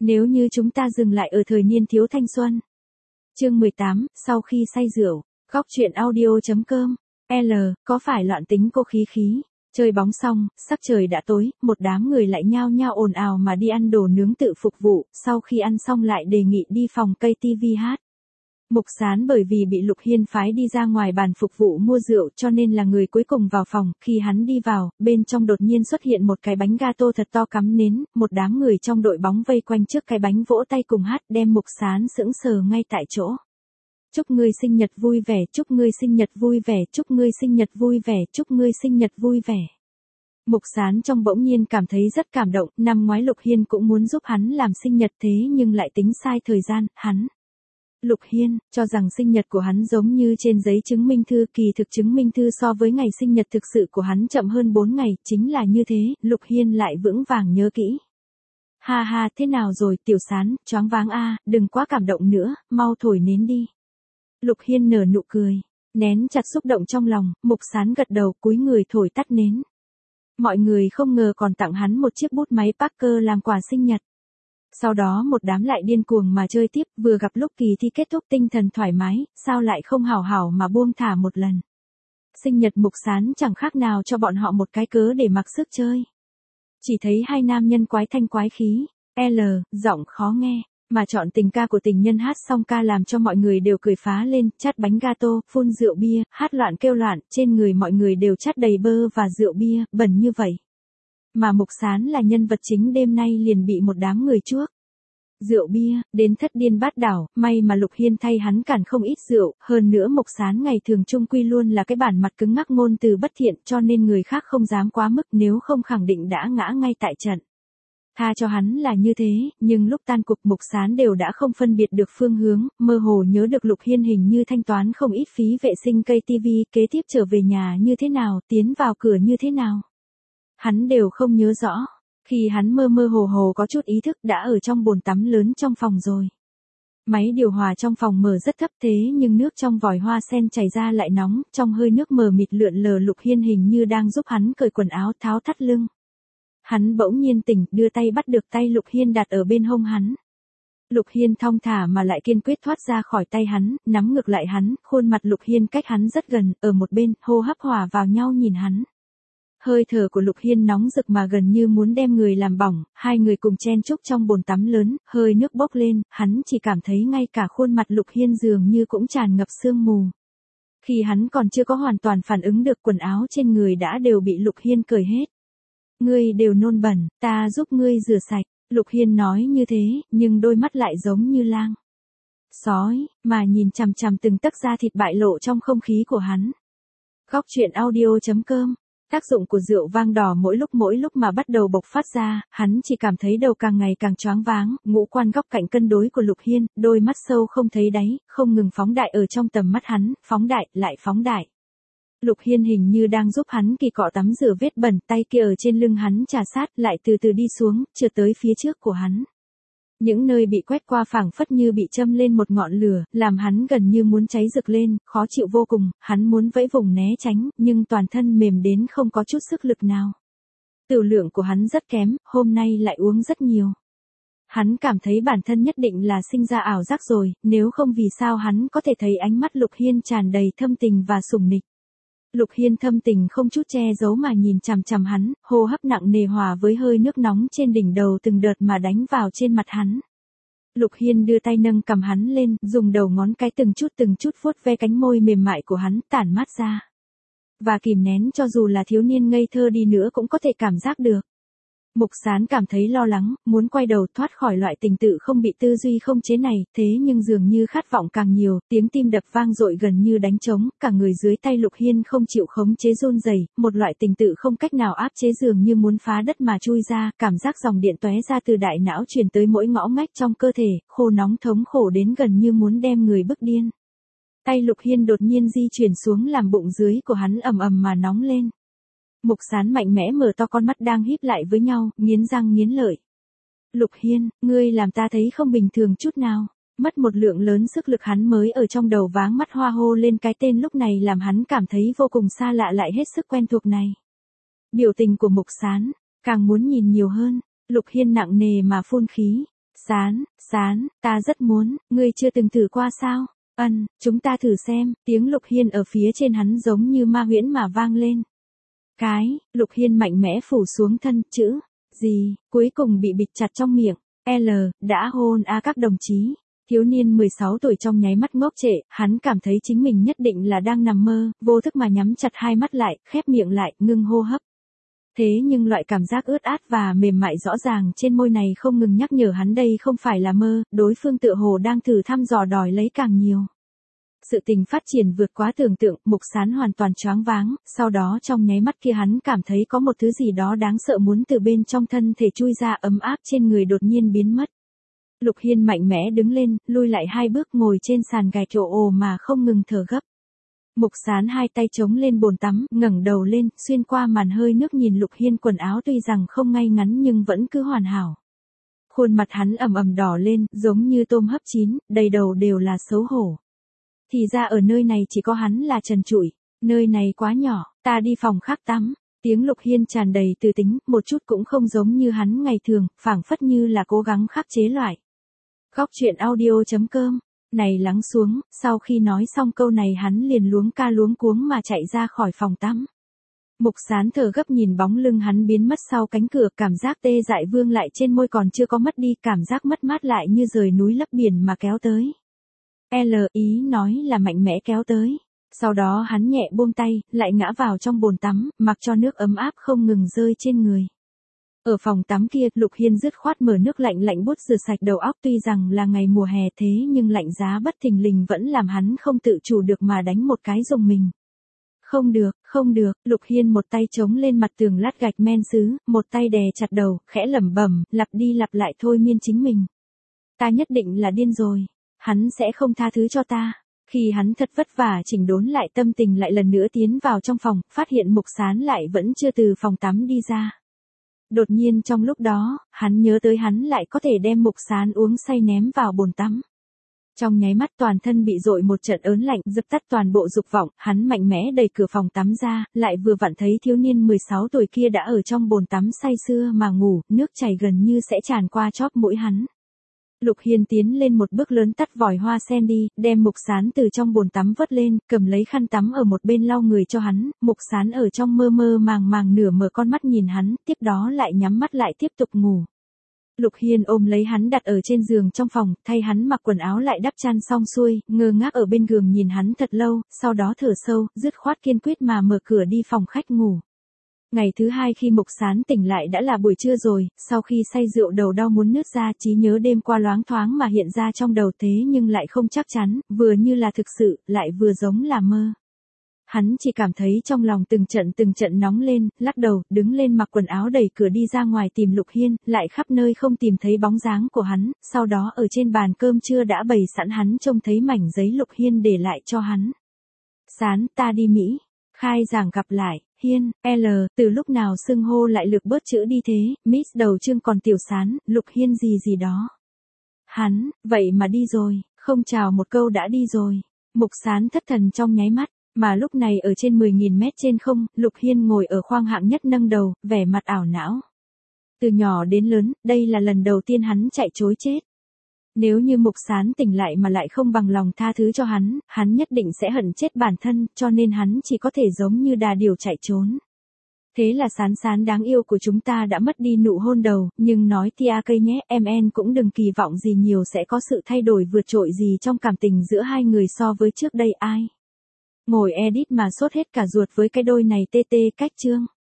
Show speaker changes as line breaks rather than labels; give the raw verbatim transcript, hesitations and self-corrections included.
Nếu như chúng ta dừng lại ở thời niên thiếu thanh xuân. Chương mười tám, sau khi say rượu. Góc truyện audio.com. L, có phải loạn tính cô Khí Khí? Chơi bóng xong, sắc trời đã tối, một đám người lại nhao nhao ồn ào mà đi ăn đồ nướng tự phục vụ, sau khi ăn xong lại đề nghị đi phòng cây tivi hát. Mục Sán bởi vì bị Lục Hiên phái đi ra ngoài bàn phục vụ mua rượu cho nên là người cuối cùng vào phòng, khi hắn đi vào, bên trong đột nhiên xuất hiện một cái bánh gato thật to cắm nến, một đám người trong đội bóng vây quanh trước cái bánh vỗ tay cùng hát đem Mục Sán sững sờ ngay tại chỗ. Chúc ngươi sinh nhật vui vẻ, chúc ngươi sinh nhật vui vẻ, chúc ngươi sinh nhật vui vẻ, chúc ngươi sinh nhật vui vẻ. Mục Sán trong bỗng nhiên cảm thấy rất cảm động, năm ngoái Lục Hiên cũng muốn giúp hắn làm sinh nhật thế nhưng lại tính sai thời gian, hắn. Lục Hiên, cho rằng sinh nhật của hắn giống như trên giấy chứng minh thư, kỳ thực chứng minh thư so với ngày sinh nhật thực sự của hắn chậm hơn bốn ngày, chính là như thế, Lục Hiên lại vững vàng nhớ kỹ. Ha ha, thế nào rồi, Tiểu Sán, choáng váng a, đừng quá cảm động nữa, mau thổi nến đi. Lục Hiên nở nụ cười, nén chặt xúc động trong lòng, Mục Sán gật đầu cúi người thổi tắt nến. Mọi người không ngờ còn tặng hắn một chiếc bút máy Parker làm quà sinh nhật. Sau đó một đám lại điên cuồng mà chơi tiếp, vừa gặp lúc kỳ thi kết thúc tinh thần thoải mái, sao lại không hào hào mà buông thả một lần. Sinh nhật Mục Sán chẳng khác nào cho bọn họ một cái cớ để mặc sức chơi. Chỉ thấy hai nam nhân quái thanh quái khí, L, giọng khó nghe, mà chọn tình ca của tình nhân hát xong ca làm cho mọi người đều cười phá lên, chát bánh gato, phun rượu bia, hát loạn kêu loạn, trên người mọi người đều chát đầy bơ và rượu bia, bẩn như vậy. Mà Mục Sán là nhân vật chính đêm nay liền bị một đám người chuốc. Rượu bia, đến thất điên bát đảo, may mà Lục Hiên thay hắn cản không ít rượu, hơn nữa Mục Sán ngày thường trung quy luôn là cái bản mặt cứng ngắc ngôn từ bất thiện cho nên người khác không dám quá mức nếu không khẳng định đã ngã ngay tại trận. Tha cho hắn là như thế, nhưng lúc tan cuộc Mục Sán đều đã không phân biệt được phương hướng, mơ hồ nhớ được Lục Hiên hình như thanh toán không ít phí vệ sinh cây tivi, kế tiếp trở về nhà như thế nào, tiến vào cửa như thế nào. Hắn đều không nhớ rõ, khi hắn mơ mơ hồ hồ có chút ý thức đã ở trong bồn tắm lớn trong phòng rồi. Máy điều hòa trong phòng mở rất thấp thế nhưng nước trong vòi hoa sen chảy ra lại nóng, trong hơi nước mờ mịt lượn lờ Lục Hiên hình như đang giúp hắn cởi quần áo tháo thắt lưng. Hắn bỗng nhiên tỉnh, đưa tay bắt được tay Lục Hiên đặt ở bên hông hắn. Lục Hiên thong thả mà lại kiên quyết thoát ra khỏi tay hắn, nắm ngược lại hắn, khuôn mặt Lục Hiên cách hắn rất gần, ở một bên, hô hấp hòa vào nhau nhìn hắn. Hơi thở của Lục Hiên nóng rực mà gần như muốn đem người làm bỏng, hai người cùng chen chúc trong bồn tắm lớn, hơi nước bốc lên, hắn chỉ cảm thấy ngay cả khuôn mặt Lục Hiên dường như cũng tràn ngập sương mù. Khi hắn còn chưa có hoàn toàn phản ứng được quần áo trên người đã đều bị Lục Hiên cởi hết. Ngươi đều nôn bẩn, ta giúp ngươi rửa sạch, Lục Hiên nói như thế, nhưng đôi mắt lại giống như lang sói, mà nhìn chằm chằm từng tấc da thịt bại lộ trong không khí của hắn. Góc truyện audio.com. Tác dụng của rượu vang đỏ mỗi lúc mỗi lúc mà bắt đầu bộc phát ra, hắn chỉ cảm thấy đầu càng ngày càng choáng váng, ngũ quan góc cạnh cân đối của Lục Hiên, đôi mắt sâu không thấy đáy, không ngừng phóng đại ở trong tầm mắt hắn, phóng đại, lại phóng đại. Lục Hiên hình như đang giúp hắn kỳ cọ tắm rửa vết bẩn, tay kia ở trên lưng hắn trà sát, lại từ từ đi xuống, trượt tới phía trước của hắn. Những nơi bị quét qua phảng phất như bị châm lên một ngọn lửa, làm hắn gần như muốn cháy rực lên, khó chịu vô cùng, hắn muốn vẫy vùng né tránh, nhưng toàn thân mềm đến không có chút sức lực nào. Tửu lượng của hắn rất kém, hôm nay lại uống rất nhiều. Hắn cảm thấy bản thân nhất định là sinh ra ảo giác rồi, nếu không vì sao hắn có thể thấy ánh mắt Lục Hiên tràn đầy thâm tình và sủng nịch. Lục Hiên thâm tình không chút che giấu mà nhìn chằm chằm hắn, hô hấp nặng nề hòa với hơi nước nóng trên đỉnh đầu từng đợt mà đánh vào trên mặt hắn. Lục Hiên đưa tay nâng cầm hắn lên, dùng đầu ngón cái từng chút từng chút vuốt ve cánh môi mềm mại của hắn, tản mát ra. Và kìm nén cho dù là thiếu niên ngây thơ đi nữa cũng có thể cảm giác được. Mục Sán cảm thấy lo lắng, muốn quay đầu thoát khỏi loại tình tự không bị tư duy không chế này, thế nhưng dường như khát vọng càng nhiều, tiếng tim đập vang dội gần như đánh trống, cả người dưới tay Lục Hiên không chịu khống chế run rẩy, một loại tình tự không cách nào áp chế dường như muốn phá đất mà chui ra, cảm giác dòng điện tóe ra từ đại não truyền tới mỗi ngõ ngách trong cơ thể, khô nóng thống khổ đến gần như muốn đem người bức điên. Tay Lục Hiên đột nhiên di chuyển xuống làm bụng dưới của hắn ầm ầm mà nóng lên. Mục Sán mạnh mẽ mở to con mắt đang híp lại với nhau, nghiến răng nghiến lợi. Lục Hiên, ngươi làm ta thấy không bình thường chút nào. Mất một lượng lớn sức lực hắn mới ở trong đầu váng mắt hoa hô lên cái tên lúc này làm hắn cảm thấy vô cùng xa lạ lại hết sức quen thuộc này. Biểu tình của Mục Sán, càng muốn nhìn nhiều hơn, Lục Hiên nặng nề mà phun khí. Sán, Sán, ta rất muốn, ngươi chưa từng thử qua sao? Ân, chúng ta thử xem, tiếng Lục Hiên ở phía trên hắn giống như ma huyễn mà vang lên. Cái, Lục Hiên mạnh mẽ phủ xuống thân, chữ, gì, cuối cùng bị bịt chặt trong miệng, L, đã hôn a các đồng chí. Thiếu niên mười sáu tuổi trong nháy mắt ngốc trệ, hắn cảm thấy chính mình nhất định là đang nằm mơ, vô thức mà nhắm chặt hai mắt lại, khép miệng lại, ngưng hô hấp. Thế nhưng loại cảm giác ướt át và mềm mại rõ ràng trên môi này không ngừng nhắc nhở hắn đây không phải là mơ, đối phương tựa hồ đang thử thăm dò đòi lấy càng nhiều. Sự tình phát triển vượt quá tưởng tượng, Mục Sán hoàn toàn choáng váng, sau đó trong nháy mắt kia hắn cảm thấy có một thứ gì đó đáng sợ muốn từ bên trong thân thể chui ra, ấm áp trên người đột nhiên biến mất. Lục Hiên mạnh mẽ đứng lên, lui lại hai bước ngồi trên sàn gạch trộ ồ mà không ngừng thở gấp. Mục Sán hai tay chống lên bồn tắm, ngẩng đầu lên, xuyên qua màn hơi nước nhìn Lục Hiên quần áo tuy rằng không ngay ngắn nhưng vẫn cứ hoàn hảo. Khuôn mặt hắn ầm ầm đỏ lên, giống như tôm hấp chín, đầy đầu đều là xấu hổ. Thì ra ở nơi này chỉ có hắn là trần trụi, nơi này quá nhỏ, ta đi phòng khác tắm. Tiếng Lục Hiên tràn đầy từ tính, một chút cũng không giống như hắn ngày thường, phảng phất như là cố gắng khắc chế loại. Góc truyện audio chấm com. Này lắng xuống, sau khi nói xong câu này hắn liền luống ca luống cuống mà chạy ra khỏi phòng tắm. Mục Sán thở gấp nhìn bóng lưng hắn biến mất sau cánh cửa, cảm giác tê dại vương lại trên môi còn chưa có mất đi, cảm giác mất mát lại như rời núi lấp biển mà kéo tới. L ý nói là mạnh mẽ kéo tới. Sau đó hắn nhẹ buông tay, lại ngã vào trong bồn tắm, mặc cho nước ấm áp không ngừng rơi trên người. Ở phòng tắm kia, Lục Hiên dứt khoát mở nước lạnh lạnh bút rửa sạch đầu óc, tuy rằng là ngày mùa hè thế nhưng lạnh giá bất thình lình vẫn làm hắn không tự chủ được mà đánh một cái rùng mình. Không được, không được, Lục Hiên một tay chống lên mặt tường lát gạch men sứ, một tay đè chặt đầu, khẽ lẩm bẩm, lặp đi lặp lại thôi miên chính mình. Ta nhất định là điên rồi, hắn sẽ không tha thứ cho ta. Khi hắn thật vất vả chỉnh đốn lại tâm tình lại lần nữa tiến vào trong phòng, phát hiện Mục Sán lại vẫn chưa từ phòng tắm đi ra. Đột nhiên trong lúc đó, hắn nhớ tới hắn lại có thể đem Mục Sán uống say ném vào bồn tắm. Trong nháy mắt toàn thân bị dội một trận ớn lạnh, dập tắt toàn bộ dục vọng, hắn mạnh mẽ đẩy cửa phòng tắm ra, lại vừa vặn thấy thiếu niên mười sáu tuổi kia đã ở trong bồn tắm say sưa mà ngủ, nước chảy gần như sẽ tràn qua chóp mũi hắn. Lục Hiên tiến lên một bước lớn tắt vòi hoa sen đi, đem Mục Sán từ trong bồn tắm vớt lên, cầm lấy khăn tắm ở một bên lau người cho hắn, Mục Sán ở trong mơ mơ màng màng nửa mở con mắt nhìn hắn, tiếp đó lại nhắm mắt lại tiếp tục ngủ. Lục Hiên ôm lấy hắn đặt ở trên giường trong phòng, thay hắn mặc quần áo lại đắp chăn xong xuôi, ngơ ngác ở bên giường nhìn hắn thật lâu, sau đó thở sâu, dứt khoát kiên quyết mà mở cửa đi phòng khách ngủ. Ngày thứ hai khi Mục Sán tỉnh lại đã là buổi trưa rồi, sau khi say rượu đầu đau muốn nứt ra, trí nhớ đêm qua loáng thoáng mà hiện ra trong đầu thế nhưng lại không chắc chắn, vừa như là thực sự, lại vừa giống là mơ. Hắn chỉ cảm thấy trong lòng từng trận từng trận nóng lên, lắc đầu, đứng lên mặc quần áo đẩy cửa đi ra ngoài tìm Lục Hiên, lại khắp nơi không tìm thấy bóng dáng của hắn, sau đó ở trên bàn cơm trưa đã bày sẵn hắn trông thấy mảnh giấy Lục Hiên để lại cho hắn. Sán, ta đi Mỹ. Khai giảng gặp lại, Hiên, L, từ lúc nào xưng hô lại lược bớt chữ đi thế, Miss đầu chương còn Tiểu Sán, Lục Hiên gì gì đó. Hắn, vậy mà đi rồi, không chào một câu đã đi rồi. Mục Sán thất thần trong nháy mắt, mà lúc này ở trên mười nghìn mét trên không, Lục Hiên ngồi ở khoang hạng nhất nâng đầu, vẻ mặt ảo não. Từ nhỏ đến lớn, đây là lần đầu tiên hắn chạy trối chết. Nếu như Mục Sán tỉnh lại mà lại không bằng lòng tha thứ cho hắn, hắn nhất định sẽ hận chết bản thân, cho nên hắn chỉ có thể giống như đà điểu chạy trốn. Thế là Sán Sán đáng yêu của chúng ta đã mất đi nụ hôn đầu, nhưng nói tia cây nhé, em en cũng đừng kỳ vọng gì nhiều sẽ có sự thay đổi vượt trội gì trong cảm tình giữa hai người so với trước đây ai. Ngồi edit mà sốt hết cả ruột với cái đôi này tê tê cách chương.